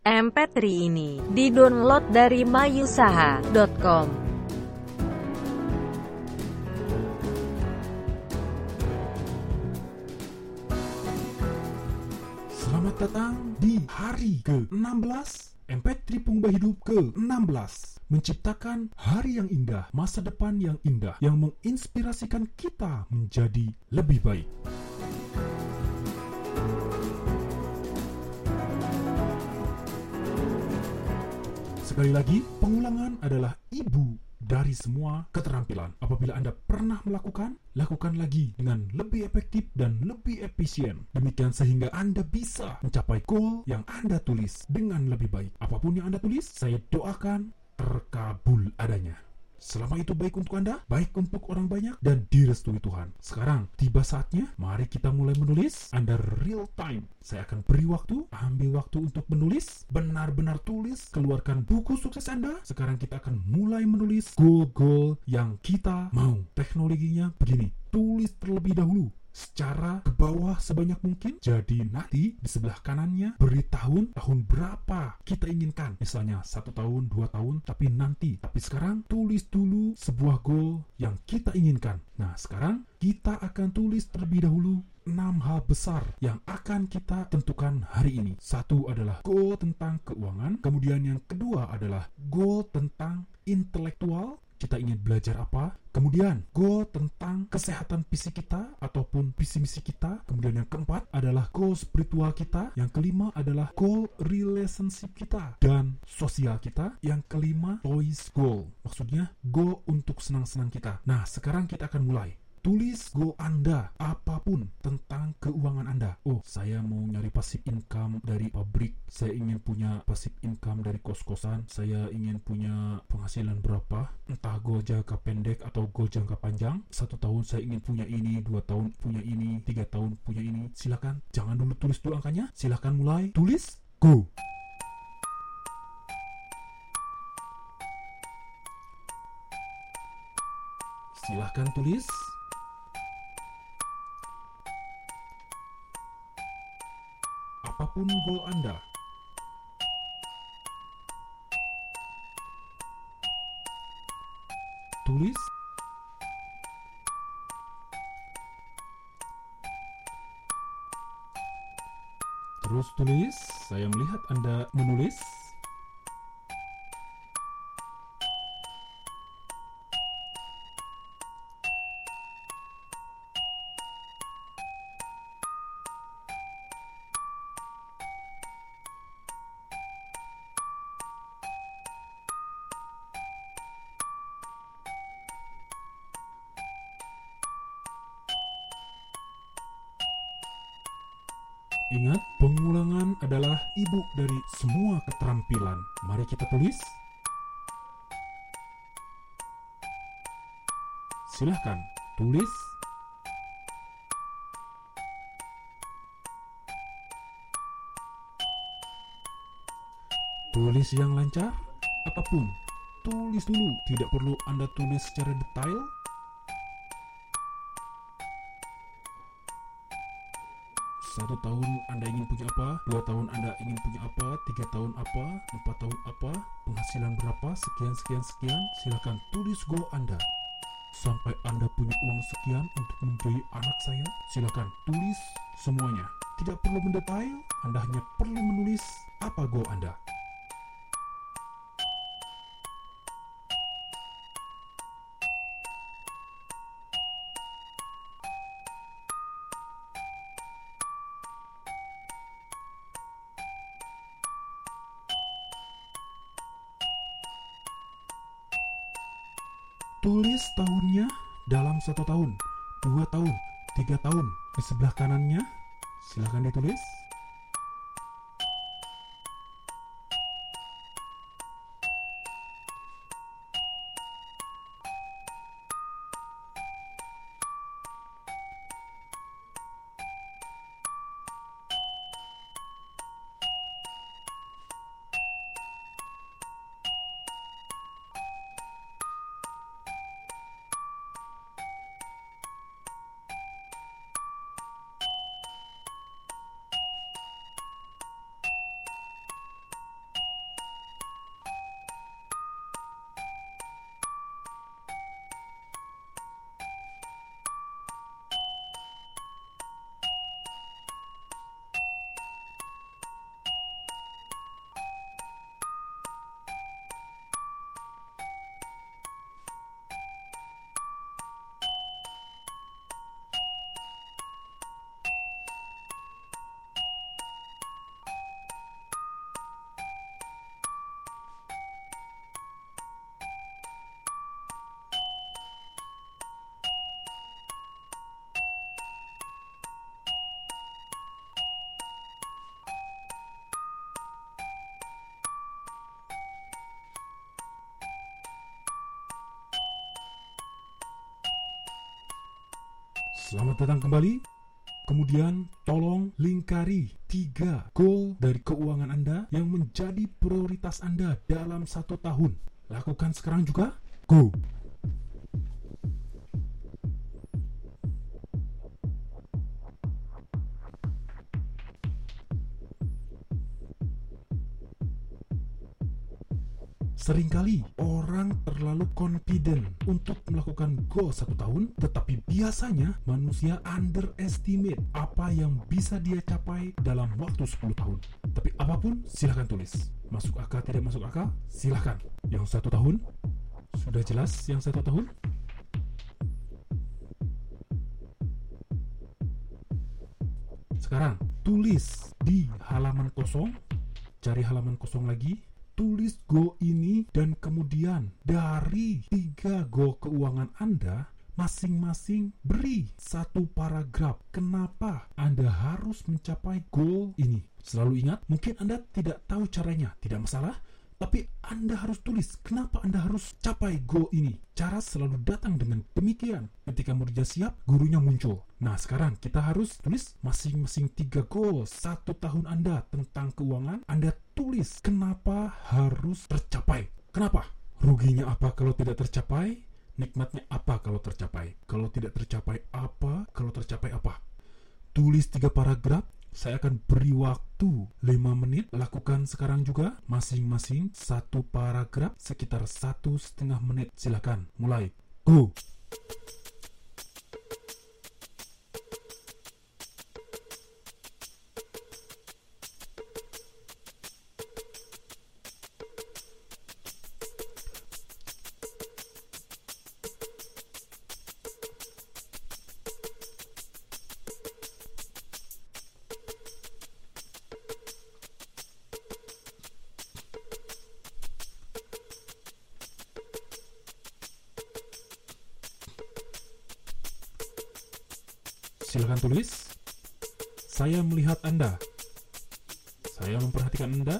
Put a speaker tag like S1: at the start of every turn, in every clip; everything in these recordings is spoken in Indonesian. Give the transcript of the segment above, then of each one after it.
S1: MP3 ini didownload dari mayusaha.com.
S2: Selamat datang di hari ke-16 MP3 Pengubah Hidup ke-16. Menciptakan hari yang indah, masa depan yang indah, yang menginspirasikan kita menjadi lebih baik. Sekali lagi, pengulangan adalah ibu dari semua keterampilan. Apabila Anda pernah melakukan, lakukan lagi dengan lebih efektif dan lebih efisien. Demikian sehingga Anda bisa mencapai goal yang Anda tulis dengan lebih baik. Apapun yang Anda tulis, saya doakan terkabul adanya. Selama itu baik untuk Anda, baik untuk orang banyak, dan direstui Tuhan. Sekarang, tiba saatnya, mari kita mulai menulis. Anda real time. Saya akan beri waktu, ambil waktu untuk menulis. Benar-benar tulis, keluarkan buku sukses Anda. Sekarang kita akan mulai menulis goal-goal yang kita mau. Teknologinya begini, tulis terlebih dahulu secara ke bawah sebanyak mungkin. Jadi nanti di sebelah kanannya beri tahun berapa kita inginkan. Misalnya 1 tahun, 2 tahun, tapi sekarang tulis dulu sebuah goal yang kita inginkan. Nah, sekarang kita akan tulis terlebih dahulu 6 hal besar yang akan kita tentukan hari ini. 1 adalah goal tentang keuangan. Kemudian yang kedua adalah goal tentang intelektual. Kita ingin belajar apa? Kemudian, goal tentang kesehatan fisik kita ataupun visi misi kita. Kemudian yang keempat adalah goal spiritual kita. Yang kelima adalah goal relationship kita dan sosial kita. Yang kelima, toys goal. Maksudnya, goal untuk senang-senang kita. Nah, sekarang kita akan mulai. Tulis goal Anda, apapun tentang keuangan Anda. Oh, saya mau nyari passive income dari pabrik. Saya ingin punya passive income dari kos-kosan. Saya ingin punya penghasilan berapa. Entah goal jangka pendek atau goal jangka panjang. 1 tahun saya ingin punya ini, 2 tahun punya ini, 3 tahun punya ini. Silakan, jangan dulu tulis dulu angkanya. Silakan mulai, tulis, go. Silakan tulis. Apapun goal Anda. Tulis. Terus tulis. Saya melihat Anda menulis. Ingat, pengulangan adalah ibu dari semua keterampilan. Mari kita tulis. Silahkan, tulis. Tulis yang lancar, apapun. Tulis dulu, tidak perlu Anda tulis secara detail. 1 tahun Anda ingin punya apa, 2 tahun Anda ingin punya apa, 3 tahun apa, 4 tahun apa, penghasilan berapa, sekian. Silakan tulis goal Anda. Sampai Anda punya uang sekian untuk membiayai anak saya, silakan tulis semuanya. Tidak perlu mendetail, Anda hanya perlu menulis apa goal Anda. Tulis tahunnya dalam 1 tahun, 2 tahun, 3 tahun. Di sebelah kanannya, silakan ditulis. Selamat datang kembali. Kemudian tolong lingkari 3 goal dari keuangan Anda yang menjadi prioritas Anda dalam 1 tahun. Lakukan sekarang juga. Go! Seringkali orang terlalu confident untuk melakukan goal 1 tahun, tetapi biasanya manusia underestimate apa yang bisa dia capai dalam waktu 10 tahun. Tapi apapun silahkan tulis. Masuk akal tidak masuk akal, silahkan. Yang 1 tahun, sudah jelas yang 1 tahun? Sekarang tulis di halaman kosong, cari halaman kosong lagi. Tulis goal ini dan kemudian dari 3 goal keuangan Anda masing-masing beri 1 paragraf kenapa Anda harus mencapai goal ini. Selalu ingat, mungkin Anda tidak tahu caranya, tidak masalah, tapi Anda harus tulis kenapa Anda harus capai goal ini. Cara selalu datang dengan demikian. Ketika muridnya siap, gurunya muncul. Nah, sekarang kita harus tulis masing-masing 3 goal 1 tahun Anda tentang keuangan. Anda tulis kenapa harus tercapai. Kenapa? Ruginya apa kalau tidak tercapai? Nikmatnya apa kalau tercapai? Kalau tidak tercapai apa? Kalau tercapai apa? Tulis 3 paragraf. Saya akan beri waktu 5 menit. Lakukan sekarang juga. Masing-masing 1 paragraf sekitar 1,5 menit. Silakan mulai. Go! Silakan tulis. Saya melihat Anda. Saya memperhatikan Anda.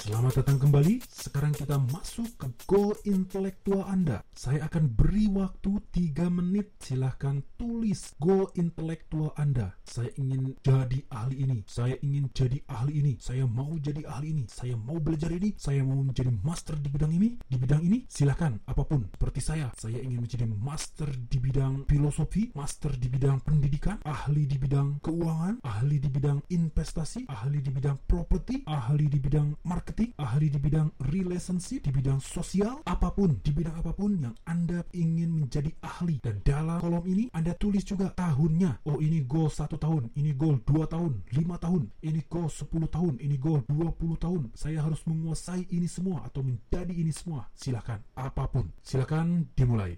S2: Selamat datang kembali. Sekarang kita masuk ke goal intelektual Anda. Saya akan beri waktu 3 menit. Silahkan tulis goal intelektual Anda. Saya ingin jadi ahli ini. Saya ingin jadi ahli ini. Saya mau jadi ahli ini. Saya mau belajar ini. Saya mau menjadi master di bidang ini. Di bidang ini, silahkan apapun. Seperti saya ingin menjadi master di bidang filosofi, master di bidang pendidikan, ahli di bidang keuangan, ahli di bidang investasi, ahli di bidang properti, ahli di bidang marketing, ahli di bidang relationship, di bidang sosial, apapun, di bidang apapun yang Anda ingin menjadi ahli. Dan dalam kolom ini Anda tulis juga tahunnya. Oh, ini goal 1 tahun, ini goal 2 tahun, 5 tahun, ini goal 10 tahun, ini goal 20 tahun. Saya harus menguasai ini semua atau menjadi ini semua. Silakan, apapun. Silakan dimulai.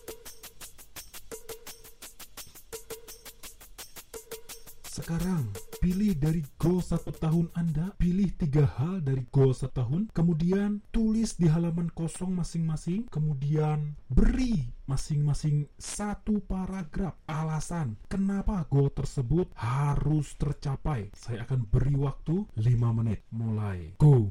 S2: Sekarang pilih dari goal 1 tahun Anda, pilih 3 hal dari goal 1 tahun, kemudian tulis di halaman kosong masing-masing, kemudian beri masing-masing 1 paragraf alasan kenapa goal tersebut harus tercapai. Saya akan beri waktu 5 menit. Mulai. Go!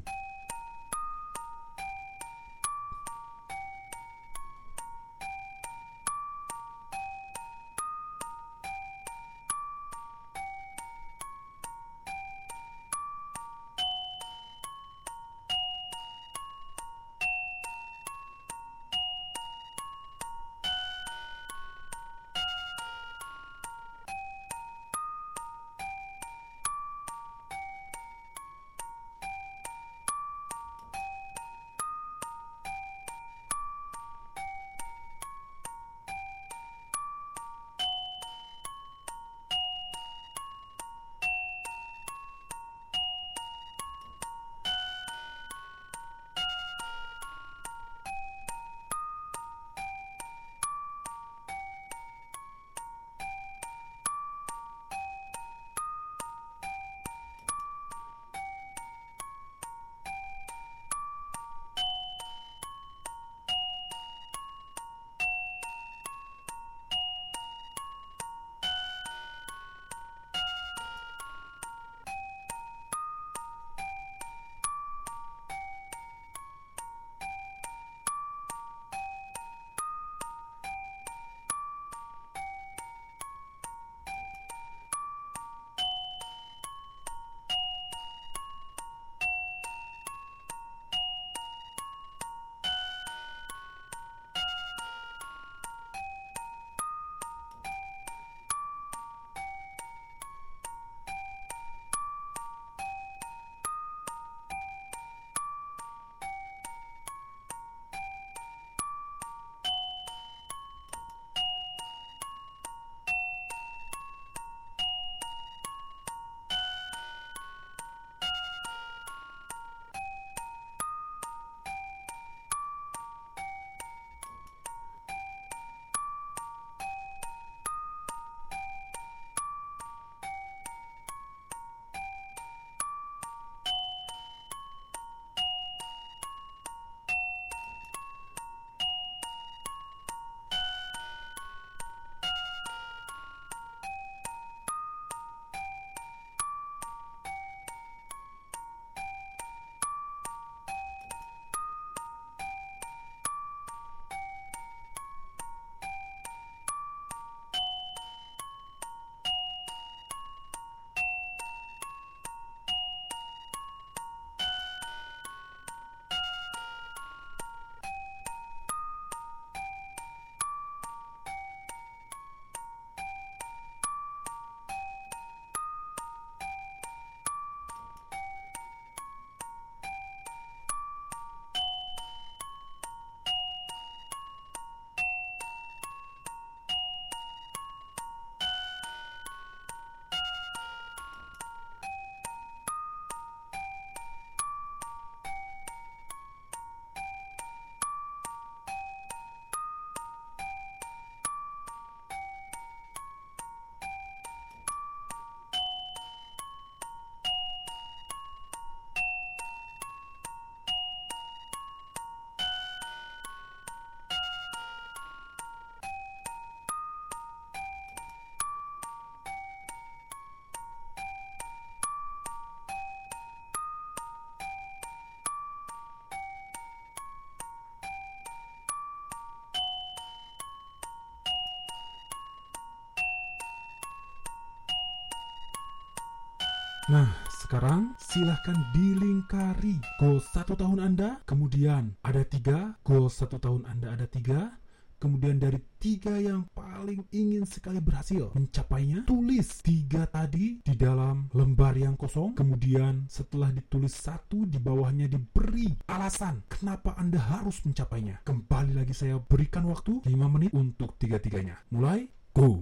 S2: Nah, sekarang silahkan dilingkari goal 1 tahun Anda, kemudian ada 3, goal 1 tahun Anda ada 3, kemudian dari 3 yang paling ingin sekali berhasil mencapainya, tulis 3 tadi di dalam lembar yang kosong, kemudian setelah ditulis 1, di bawahnya diberi alasan kenapa Anda harus mencapainya. Kembali lagi saya berikan waktu 5 menit untuk 3-tiganya. Mulai, go!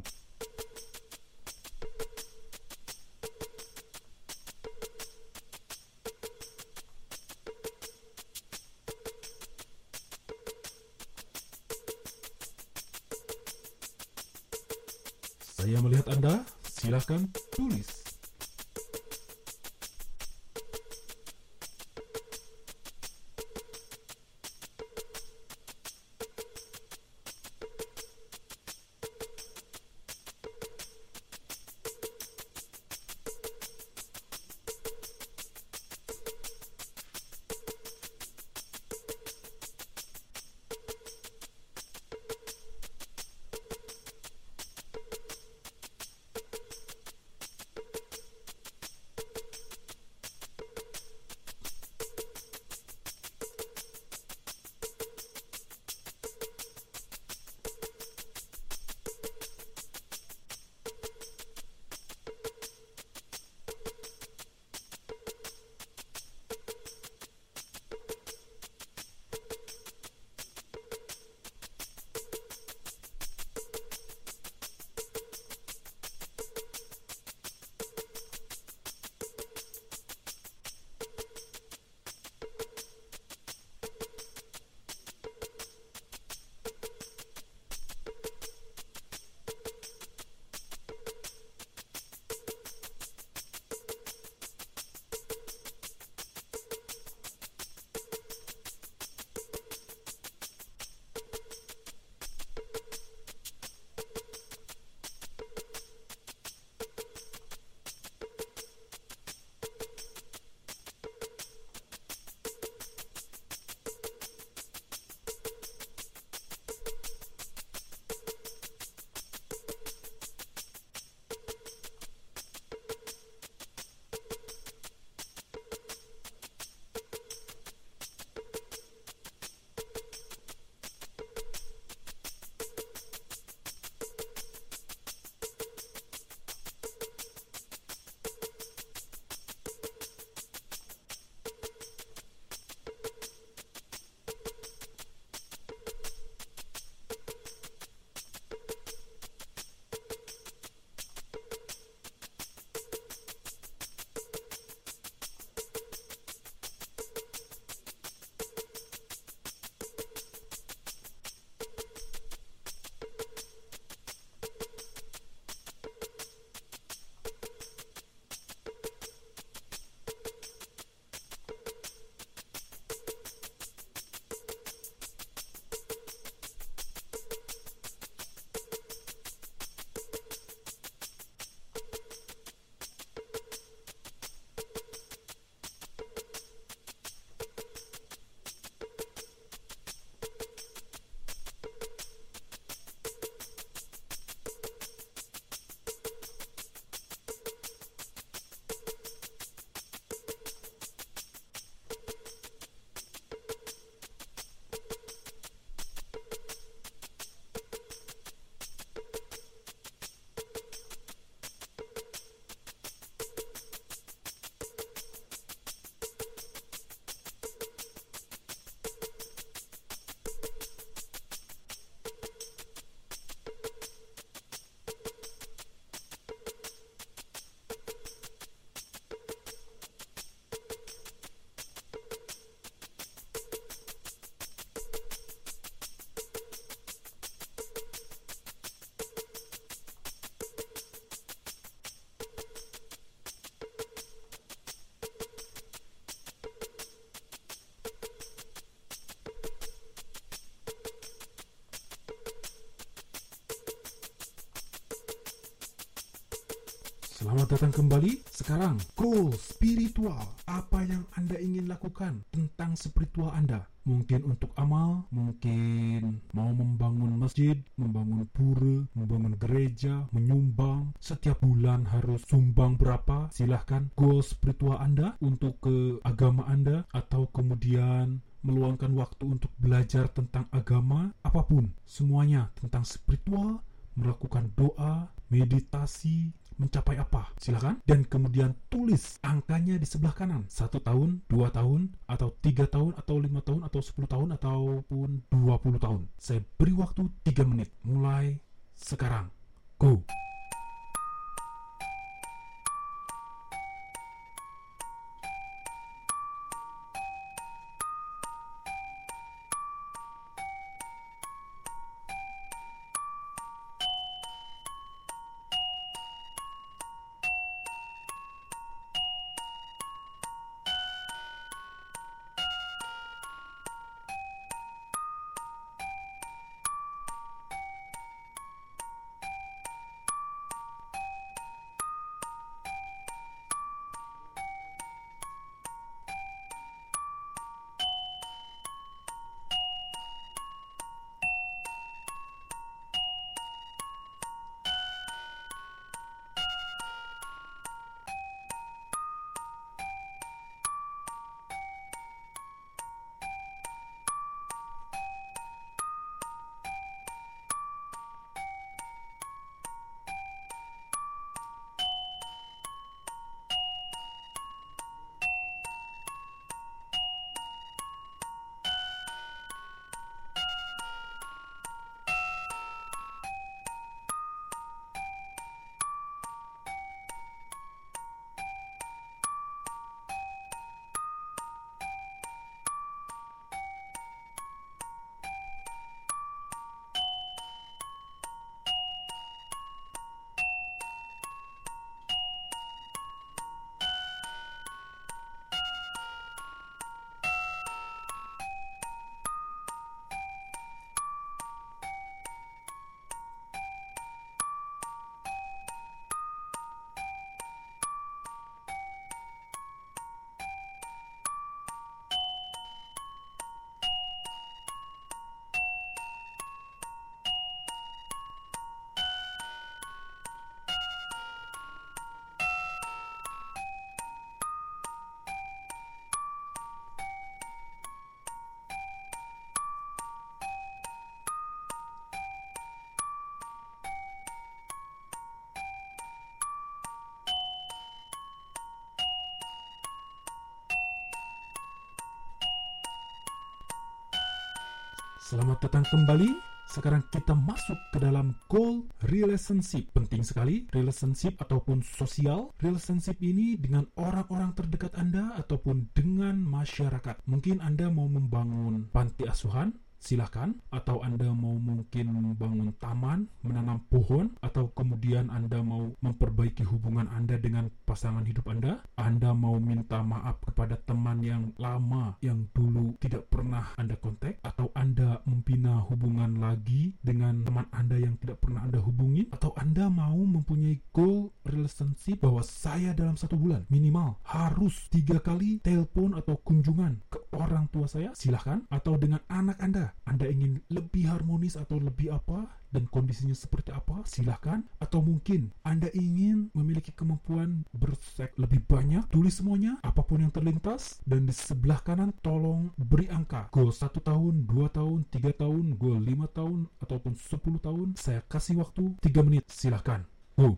S2: Saya melihat Anda, silakan tulis. Selamat datang kembali. Sekarang, goal spiritual. Apa yang Anda ingin lakukan tentang spiritual Anda? Mungkin untuk amal, mungkin mau membangun masjid, membangun pura, membangun gereja, menyumbang. Setiap bulan harus sumbang berapa? Silahkan. Goal spiritual Anda untuk ke agama Anda, atau kemudian meluangkan waktu untuk belajar tentang agama, apapun. Semuanya tentang spiritual, melakukan doa, meditasi, mencapai apa? Silakan. Dan kemudian tulis angkanya di sebelah kanan. 1 tahun, 2 tahun, atau 3 tahun, atau 5 tahun, atau 10 tahun, ataupun 20 tahun. Saya beri waktu 3 menit. Mulai sekarang. Go! Selamat datang kembali. Sekarang kita masuk ke dalam goal relationship. Penting sekali relationship ataupun sosial. Relationship ini dengan orang-orang terdekat Anda ataupun dengan masyarakat. Mungkin Anda mau membangun panti asuhan, silahkan. Atau Anda mau mungkin membangun taman, menanam pohon, atau kemudian Anda mau memperbaiki hubungan Anda dengan pasangan hidup Anda. Anda mau minta maaf kepada teman yang lama yang dulu tidak pernah Anda kontak, atau Anda membina hubungan lagi dengan teman Anda yang tidak pernah Anda hubungi, atau Anda mau mempunyai goal relationship bahwa saya dalam 1 bulan minimal harus 3 kali telepon atau kunjungan ke orang tua saya, silahkan. Atau dengan anak Anda ingin lebih harmonis atau lebih apa dan kondisinya seperti apa, silahkan. Atau mungkin Anda ingin memiliki kemampuan berseks lebih banyak, tulis semuanya, apapun yang terlintas. Dan di sebelah kanan tolong beri angka, goal 1 tahun, 2 tahun, 3 tahun, goal 5 tahun, ataupun 10 tahun. Saya kasih waktu 3 menit, silahkan. Go!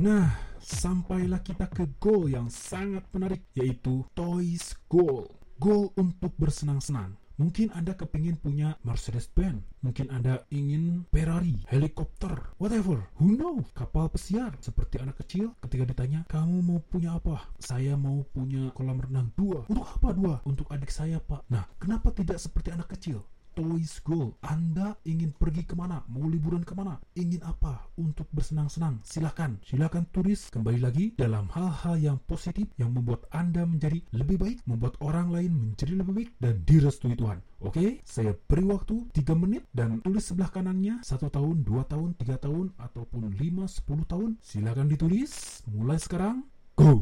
S2: Nah, sampailah kita ke goal yang sangat menarik, yaitu Toys Goal. Goal untuk bersenang-senang. Mungkin Anda kepingin punya Mercedes-Benz, mungkin Anda ingin Ferrari, helikopter, whatever, who knows, kapal pesiar. Seperti anak kecil ketika ditanya, kamu mau punya apa? Saya mau punya kolam renang 2. Untuk apa 2? Untuk adik saya, Pak. Nah, kenapa tidak seperti anak kecil? Toys Goal. Anda ingin pergi kemana? Mau liburan kemana? Ingin apa? Untuk bersenang-senang. Silakan tulis kembali lagi dalam hal-hal yang positif yang membuat Anda menjadi lebih baik, membuat orang lain menjadi lebih baik, dan direstui Tuhan. Oke, saya beri waktu 3 menit dan tulis sebelah kanannya 1 tahun, 2 tahun, 3 tahun, ataupun 5, 10 tahun. Silakan ditulis. Mulai sekarang. Go!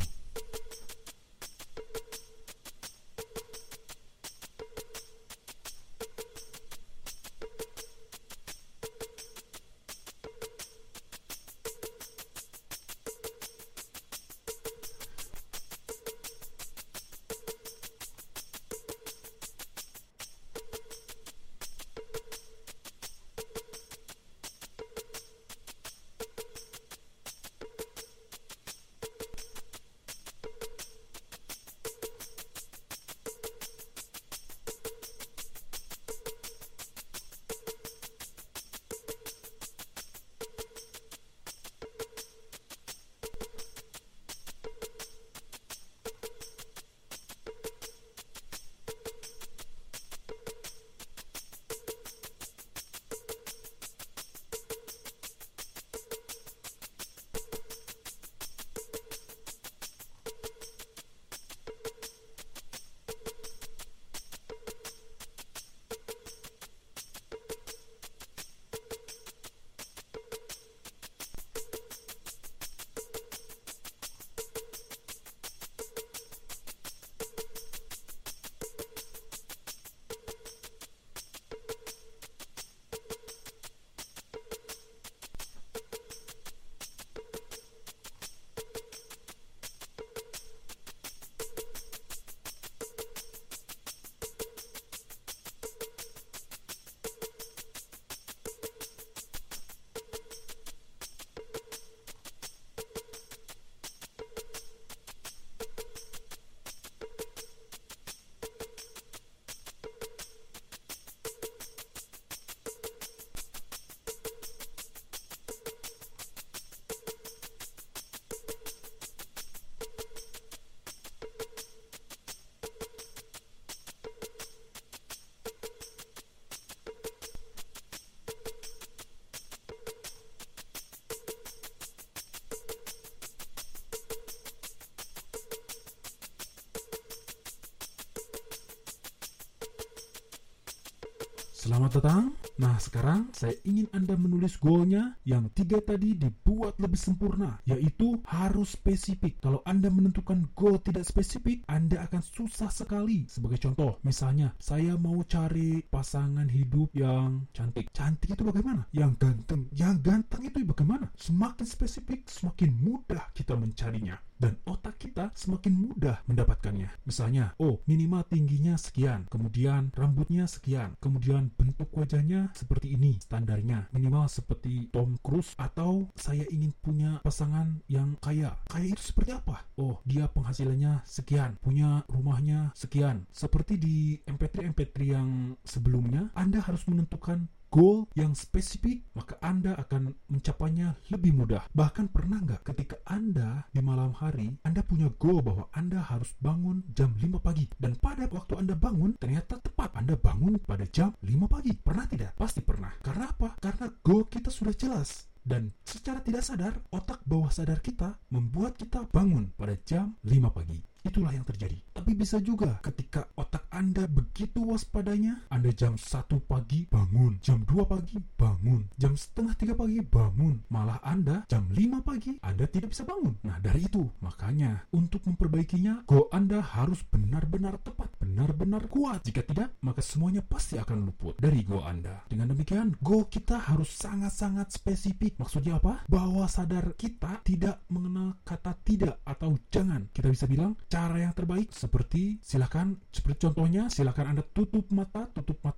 S2: Selamat datang. Nah, sekarang saya ingin Anda menulis goalnya yang 3 tadi dibuat lebih sempurna, yaitu harus spesifik. Kalau Anda menentukan goal tidak spesifik, Anda akan susah sekali. Sebagai contoh, misalnya, saya mau cari pasangan hidup yang cantik. Cantik itu bagaimana? Yang ganteng. Yang ganteng itu bagaimana? Semakin spesifik, semakin mudah kita mencarinya. Dan otak kita semakin mudah mendapatkannya. Misalnya, minimal tingginya sekian, kemudian rambutnya sekian, kemudian bentuk wajahnya seperti ini, standarnya. Minimal seperti Tom Cruise, atau saya ingin punya pasangan yang kaya. Kaya itu seperti apa? Dia penghasilannya sekian, punya rumahnya sekian. Seperti di MP3 yang sebelumnya, Anda harus menentukan goal yang spesifik, maka Anda akan mencapainya lebih mudah. Bahkan pernah nggak ketika Anda di malam hari, Anda punya goal bahwa Anda harus bangun jam 5 pagi. Dan pada waktu Anda bangun, ternyata tepat Anda bangun pada jam 5 pagi. Pernah tidak? Pasti pernah. Karena apa? Karena goal kita sudah jelas. Dan secara tidak sadar, otak bawah sadar kita membuat kita bangun pada jam 5 pagi. Itulah yang terjadi. Tapi bisa juga ketika otak Anda begitu waspadanya, Anda jam 1 pagi bangun, jam 2 pagi bangun, jam setengah 3 pagi bangun, malah Anda jam 5 pagi Anda tidak bisa bangun. Nah, dari itu, makanya untuk memperbaikinya, goal Anda harus benar-benar tepat, benar-benar kuat. Jika tidak, maka semuanya pasti akan luput dari goal Anda. Dengan demikian, goal kita harus sangat-sangat spesifik. Maksudnya apa? Bawah sadar kita tidak mengenal kata tidak atau jangan. Kita bisa bilang, cara yang terbaik seperti contohnya, silakan Anda tutup mata,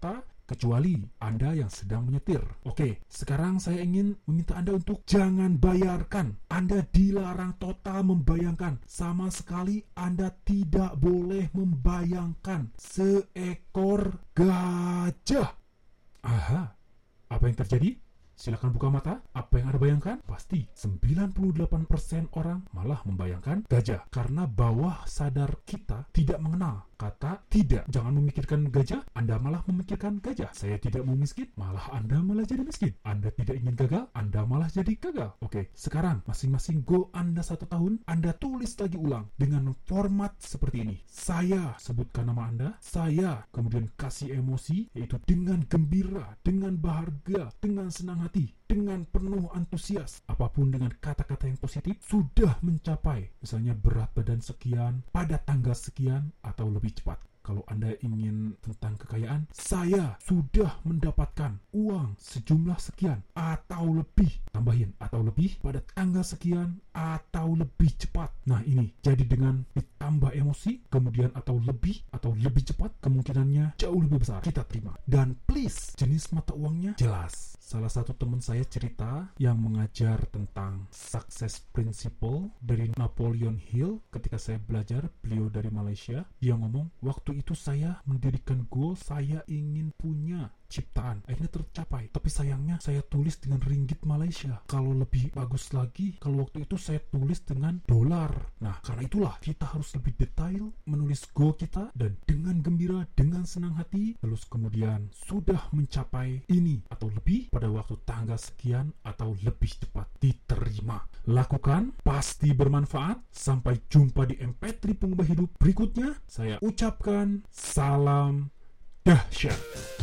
S2: kecuali Anda yang sedang menyetir. Oke, sekarang saya ingin meminta Anda untuk jangan bayarkan. Anda dilarang total membayangkan. Sama sekali Anda tidak boleh membayangkan seekor gajah. Aha, apa yang terjadi? Silakan buka mata. Apa yang Anda bayangkan? Pasti 98% orang malah membayangkan gajah. Karena bawah sadar kita tidak mengenal kata tidak. Jangan memikirkan gajah, Anda malah memikirkan gajah. Saya tidak mau miskin, malah Anda malah jadi miskin. Anda tidak ingin gagal, Anda malah jadi gagal. Oke, sekarang masing-masing goal Anda 1 tahun, Anda tulis lagi ulang dengan format seperti ini. Saya sebutkan nama Anda, saya kemudian kasih emosi, yaitu dengan gembira, dengan bahagia, dengan senang hati, dengan penuh antusias. Apapun dengan kata-kata yang positif sudah mencapai, misalnya berat badan sekian, pada tanggal sekian, atau lebih cepat. Kalau Anda ingin tentang kekayaan, saya sudah mendapatkan uang sejumlah sekian atau lebih. Tambahin atau lebih pada tanggal sekian atau lebih cepat. Nah ini, jadi dengan ditambah emosi, kemudian atau lebih cepat, kemungkinannya jauh lebih besar. Kita terima. Dan please, jenis mata uangnya jelas. Salah satu teman saya cerita yang mengajar tentang success principle dari Napoleon Hill ketika saya belajar, beliau dari Malaysia. Dia ngomong, waktu itu saya mendirikan goal, saya ingin punya ciptaan, akhirnya tercapai. Tapi sayangnya saya tulis dengan ringgit Malaysia. Kalau lebih bagus lagi, kalau waktu itu saya tulis dengan dolar. Nah, karena itulah kita harus lebih detail menulis goal kita dan dengan gembira, dengan senang hati, terus kemudian sudah mencapai ini atau lebih pada waktu tanggal sekian atau lebih cepat. Diterima. Lakukan, pasti bermanfaat. Sampai jumpa di MP3 Pengubah Hidup berikutnya. Saya ucapkan salam dahsyat.